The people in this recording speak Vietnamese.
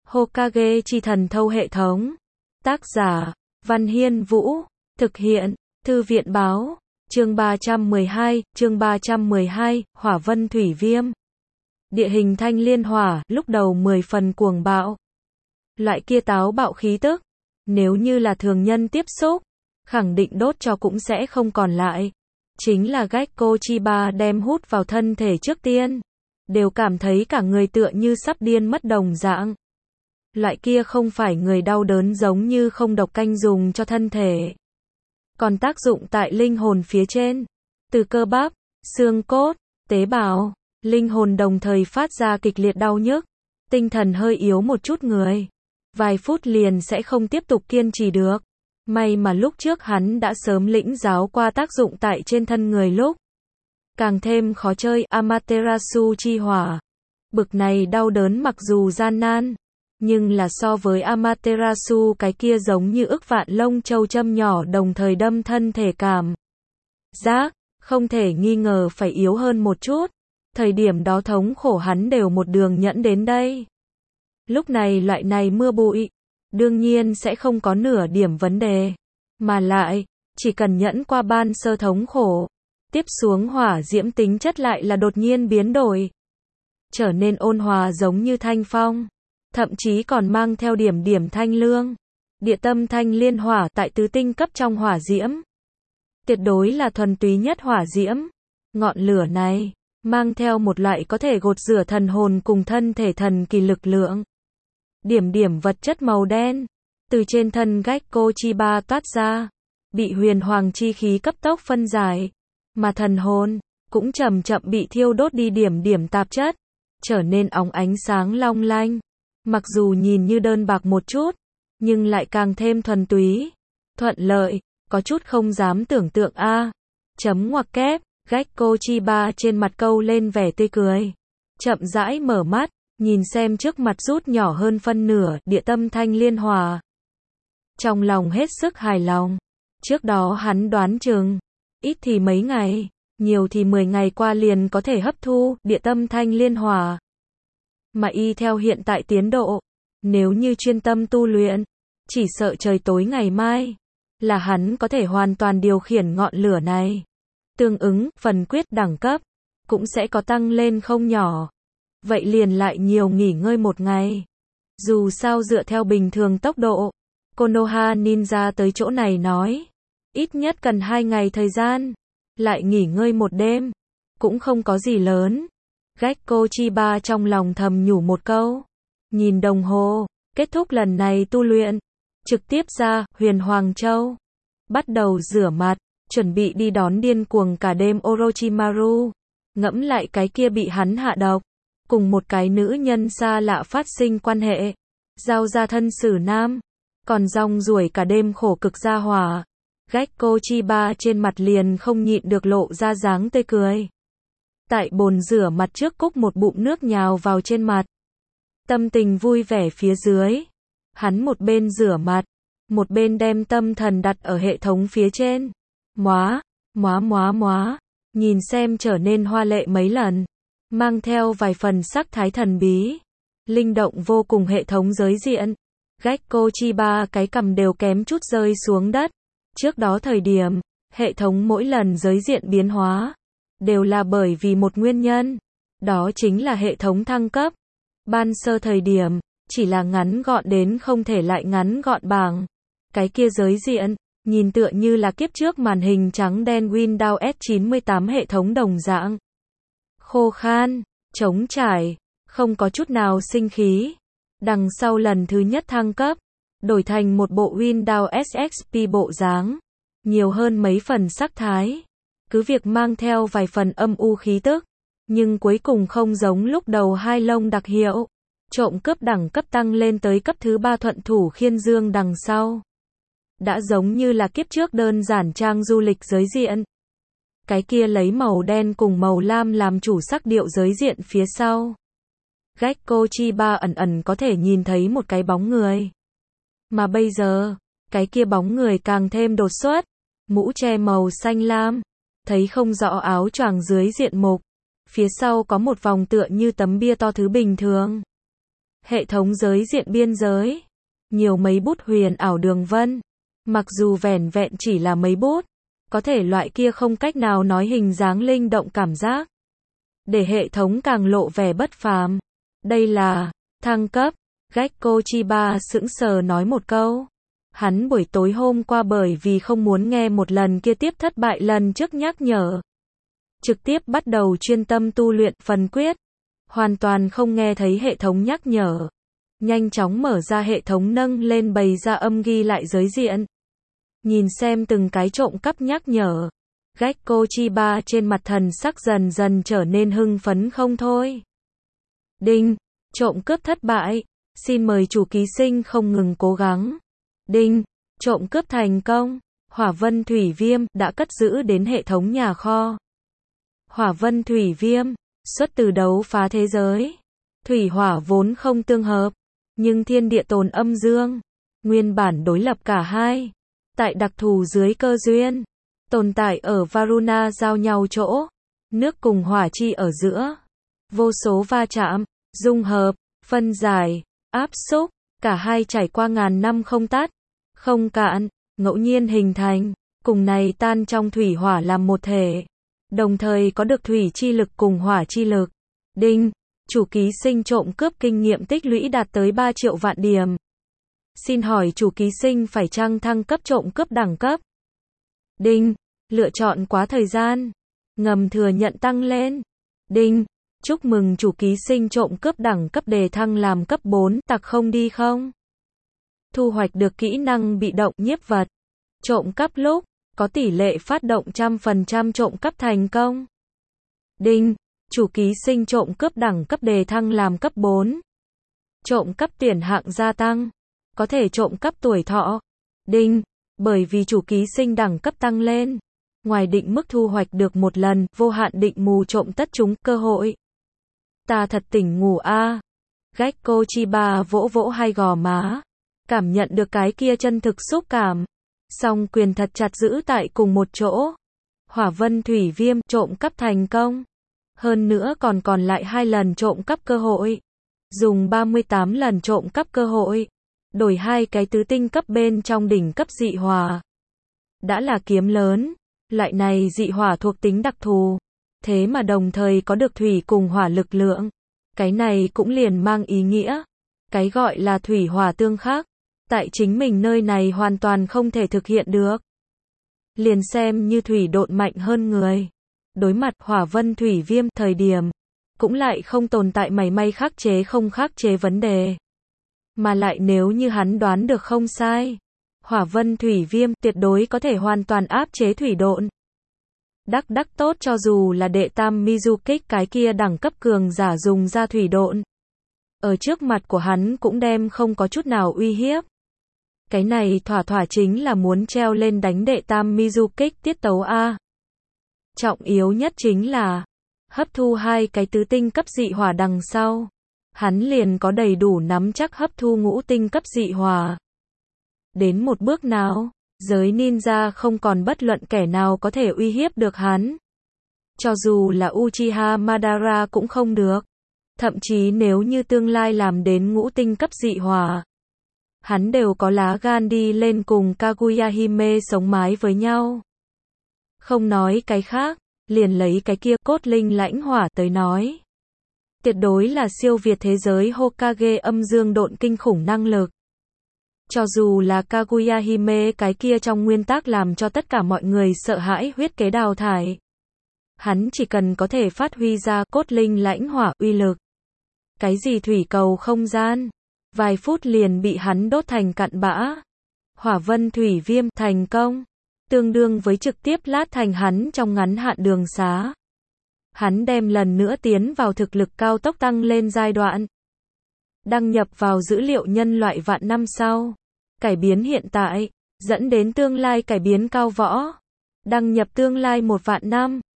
Hokage chi thần thâu hệ thống. Tác giả, Văn Hiên Vũ. Thực hiện, Thư viện Báo. Chương 312, Hỏa Vân Thủy Viêm. Địa hình thanh liên hỏa, lúc đầu 10 phần cuồng bạo. Loại kia táo bạo khí tức, nếu như là thường nhân tiếp xúc, khẳng định đốt cho cũng sẽ không còn lại. Chính là Gekko Chiba đem hút vào thân thể trước tiên, đều cảm thấy cả người tựa như sắp điên mất đồng dạng. Loại kia không phải người đau đớn giống như không độc canh dùng cho thân thể, còn tác dụng tại linh hồn phía trên. Từ cơ bắp, xương cốt, tế bào, linh hồn đồng thời phát ra kịch liệt đau nhức. Tinh thần hơi yếu một chút người, vài phút liền sẽ không tiếp tục kiên trì được. May mà lúc trước hắn đã sớm lĩnh giáo qua tác dụng tại trên thân người lúc. Càng thêm khó chơi, Amaterasu chi hỏa. Bực này đau đớn mặc dù gian nan, nhưng là so với Amaterasu cái kia giống như ức vạn lông châu châm nhỏ đồng thời đâm thân thể cảm giác, không thể nghi ngờ phải yếu hơn một chút. Thời điểm đó thống khổ hắn đều một đường nhẫn đến đây. Lúc này loại này mưa bụi, đương nhiên sẽ không có nửa điểm vấn đề. Mà lại, chỉ cần nhẫn qua ban sơ thống khổ, tiếp xuống hỏa diễm tính chất lại là đột nhiên biến đổi, trở nên ôn hòa giống như thanh phong, thậm chí còn mang theo điểm điểm thanh lương. Địa tâm thanh liên hỏa tại tứ tinh cấp trong hỏa diễm, tuyệt đối là thuần túy nhất hỏa diễm. Ngọn lửa này mang theo một loại có thể gột rửa thần hồn cùng thân thể thần kỳ lực lượng. Điểm điểm vật chất màu đen từ trên thân Gekko Chiba toát ra, bị huyền hoàng chi khí cấp tốc phân giải, mà thần hồn cũng chậm chậm bị thiêu đốt đi điểm điểm tạp chất, trở nên óng ánh sáng long lanh. Mặc dù nhìn như đơn bạc một chút, nhưng lại càng thêm thuần túy, thuận lợi, có chút không dám tưởng tượng a. Chấm ngoặc kép, Gekko Chiba trên mặt câu lên vẻ tươi cười, chậm rãi mở mắt, nhìn xem trước mặt rút nhỏ hơn phân nửa địa tâm thanh liên hỏa. Trong lòng hết sức hài lòng. Trước đó hắn đoán chừng, ít thì mấy ngày, nhiều thì 10 ngày qua liền có thể hấp thu địa tâm thanh liên hỏa. Mà y theo hiện tại tiến độ, nếu như chuyên tâm tu luyện, chỉ sợ trời tối ngày mai, là hắn có thể hoàn toàn điều khiển ngọn lửa này. Tương ứng, phần quyết đẳng cấp, cũng sẽ có tăng lên không nhỏ. Vậy liền lại nhiều nghỉ ngơi một ngày. Dù sao dựa theo bình thường tốc độ, Konoha Ninja tới chỗ này nói, ít nhất cần 2 ngày thời gian, lại nghỉ ngơi một đêm, cũng không có gì lớn. Gekko Chiba trong lòng thầm nhủ một câu, nhìn đồng hồ, kết thúc lần này tu luyện, trực tiếp ra Huyền Hoàng Châu, bắt đầu rửa mặt, chuẩn bị đi đón điên cuồng cả đêm Orochimaru. Ngẫm lại cái kia bị hắn hạ độc, cùng một cái nữ nhân xa lạ phát sinh quan hệ, giao ra thân xử nam, còn rong ruổi cả đêm khổ cực gia hỏa. Gekko Chiba trên mặt liền không nhịn được lộ ra dáng tươi cười. Tại bồn rửa mặt trước cúc một bụng nước nhào vào trên mặt. Tâm tình vui vẻ phía dưới. Hắn một bên rửa mặt, một bên đem tâm thần đặt ở hệ thống phía trên. Móa, nhìn xem trở nên hoa lệ mấy lần, mang theo vài phần sắc thái thần bí, linh động vô cùng hệ thống giới diện. Gekko Chiba cái cằm đều kém chút rơi xuống đất. Trước đó thời điểm, hệ thống mỗi lần giới diện biến hóa, đều là bởi vì một nguyên nhân, đó chính là hệ thống thăng cấp. Ban sơ thời điểm, chỉ là ngắn gọn đến không thể lại ngắn gọn bằng. Cái kia giới diện, nhìn tựa như là kiếp trước màn hình trắng đen Windows S98 hệ thống đồng dạng. Khô khan, trống trải, không có chút nào sinh khí. Đằng sau lần thứ nhất thăng cấp, đổi thành một bộ Windows SXP bộ dáng, nhiều hơn mấy phần sắc thái. Cứ việc mang theo vài phần âm u khí tức, nhưng cuối cùng không giống lúc đầu hai lông đặc hiệu. Trộm cướp đẳng cấp tăng lên tới cấp thứ 3 thuận thủ khiên dương đằng sau. Đã giống như là kiếp trước đơn giản trang du lịch giới diện. Cái kia lấy màu đen cùng màu lam làm chủ sắc điệu giới diện phía sau. Gekko Chiba ẩn ẩn có thể nhìn thấy một cái bóng người. Mà bây giờ, cái kia bóng người càng thêm đột xuất. Mũ che màu xanh lam, thấy không rõ áo choàng dưới diện mục. Phía sau có một vòng tựa như tấm bia to thứ bình thường. Hệ thống giới diện biên giới. Nhiều mấy bút huyền ảo đường vân. Mặc dù vẻn vẹn chỉ là mấy bút, có thể loại kia không cách nào nói hình dáng linh động cảm giác. Để hệ thống càng lộ vẻ bất phàm. Đây là thăng cấp. Gekko Chiba sững sờ nói một câu. Hắn buổi tối hôm qua bởi vì không muốn nghe một lần kia tiếp thất bại lần trước nhắc nhở, trực tiếp bắt đầu chuyên tâm tu luyện phần quyết. Hoàn toàn không nghe thấy hệ thống nhắc nhở. Nhanh chóng mở ra hệ thống nâng lên bày ra âm ghi lại giới diện. Nhìn xem từng cái trộm cắp nhắc nhở. Gekko Chiba trên mặt thần sắc dần dần trở nên hưng phấn không thôi. Đinh, trộm cướp thất bại. Xin mời chủ ký sinh không ngừng cố gắng. Đinh, trộm cướp thành công. Hỏa vân thủy viêm đã cất giữ đến hệ thống nhà kho. Hỏa vân thủy viêm, xuất từ đấu phá thế giới. Thủy hỏa vốn không tương hợp, nhưng thiên địa tồn âm dương, nguyên bản đối lập cả hai. Tại đặc thù dưới cơ duyên, tồn tại ở Varuna giao nhau chỗ, nước cùng hỏa chi ở giữa. Vô số va chạm, dung hợp, phân giải, áp xúc, cả hai trải qua ngàn năm không tắt, không cạn, ngẫu nhiên hình thành, cùng này tan trong thủy hỏa làm một thể. Đồng thời có được thủy chi lực cùng hỏa chi lực. Đinh, chủ ký sinh trộm cướp kinh nghiệm tích lũy đạt tới 3 triệu vạn điểm. Xin hỏi chủ ký sinh phải chăng thăng cấp trộm cướp đẳng cấp? Đinh, lựa chọn quá thời gian. Ngầm thừa nhận tăng lên. Đinh, chúc mừng chủ ký sinh trộm cướp đẳng cấp đề thăng làm cấp 4, tặc không đi không? Thu hoạch được kỹ năng bị động nhiếp vật. Trộm cắp lúc, có tỷ lệ phát động 100% trộm cắp thành công. Đinh, chủ ký sinh trộm cướp đẳng cấp đề thăng làm cấp 4. Trộm cắp tuyển hạng gia tăng. Có thể trộm cắp tuổi thọ. Đinh, bởi vì chủ ký sinh đẳng cấp tăng lên. Ngoài định mức thu hoạch được một lần, vô hạn định mù trộm tất chúng, cơ hội. Ta thật tỉnh ngủ a. Gekko Chiba vỗ vỗ hai gò má. Cảm nhận được cái kia chân thực xúc cảm. Song quyền thật chặt giữ tại cùng một chỗ. Hỏa vân thủy viêm trộm cắp thành công. Hơn nữa còn lại 2 lần trộm cắp cơ hội. Dùng 38 lần trộm cắp cơ hội. Đổi 2 cái tứ tinh cấp bên trong đỉnh cấp dị hỏa. Đã là kiếm lớn. Loại này dị hỏa thuộc tính đặc thù. Thế mà đồng thời có được thủy cùng hỏa lực lượng. Cái này cũng liền mang ý nghĩa. Cái gọi là thủy hỏa tương khắc. Tại chính mình nơi này hoàn toàn không thể thực hiện được. Liền xem như thủy độn mạnh hơn người. Đối mặt hỏa vân thủy viêm thời điểm, cũng lại không tồn tại mảy may khắc chế không khắc chế vấn đề. Mà lại nếu như hắn đoán được không sai, hỏa vân thủy viêm tuyệt đối có thể hoàn toàn áp chế thủy độn. Đắc tốt cho dù là đệ tam Mizukích cái kia đẳng cấp cường giả dùng ra thủy độn. Ở trước mặt của hắn cũng đem không có chút nào uy hiếp. Cái này thỏa chính là muốn treo lên đánh đệ tam Mizukích tiết tấu A. Trọng yếu nhất chính là hấp thu 2 cái tứ tinh cấp dị hỏa đằng sau. Hắn liền có đầy đủ nắm chắc hấp thu ngũ tinh cấp dị hỏa. Đến một bước nào, giới ninja không còn bất luận kẻ nào có thể uy hiếp được hắn. Cho dù là Uchiha Madara cũng không được. Thậm chí nếu như tương lai làm đến ngũ tinh cấp dị hỏa, hắn đều có lá gan đi lên cùng Kaguya Hime sống mái với nhau. Không nói cái khác, liền lấy cái kia cốt linh lãnh hỏa tới nói. Tuyệt đối là siêu việt thế giới Hokage âm dương độn kinh khủng năng lực. Cho dù là Kaguya Hime cái kia trong nguyên tắc làm cho tất cả mọi người sợ hãi huyết kế đào thải. Hắn chỉ cần có thể phát huy ra cốt linh lãnh hỏa uy lực. Cái gì thủy cầu không gian, vài phút liền bị hắn đốt thành cặn bã. Hỏa vân thủy viêm thành công, tương đương với trực tiếp lát thành hắn trong ngắn hạn đường xá. Hắn đem lần nữa tiến vào thực lực cao tốc tăng lên giai đoạn. Đăng nhập vào dữ liệu nhân loại vạn năm sau. Cải biến hiện tại, dẫn đến tương lai cải biến cao võ. Đăng nhập tương lai 1 vạn năm.